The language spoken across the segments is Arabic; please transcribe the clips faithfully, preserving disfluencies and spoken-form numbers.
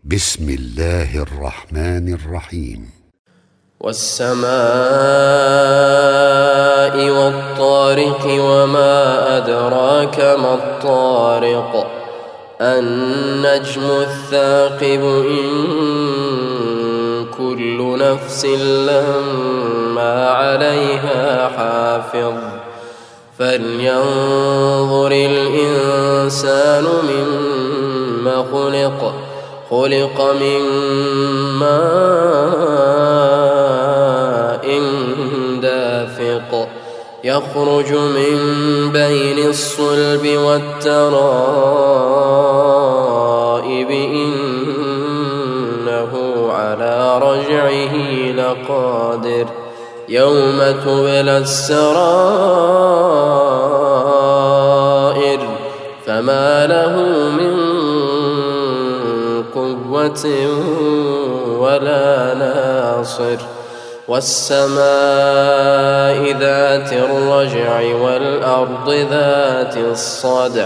بسم الله الرحمن الرحيم. والسماء والطارق وما أدراك ما الطارق النجم الثاقب إن كل نفس لما عليها حافظ فلينظر الإنسان مما خلق خلق من ماء دافق يخرج من بين الصلب والترائب إنه على رجعه لقادر يوم تبلى السرائر فما له من قوة ولا ناصر والسماء ذات الرجع والأرض ذات الصدع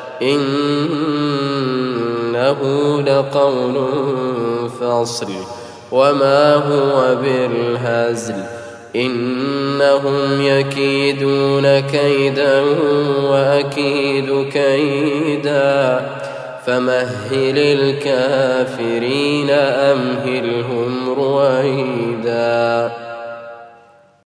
إنه لقول فصل وما هو بالهزل إنهم يكيدون كيدا وأكيد كيدا فمهل الكافرين أمهلهم رويدا.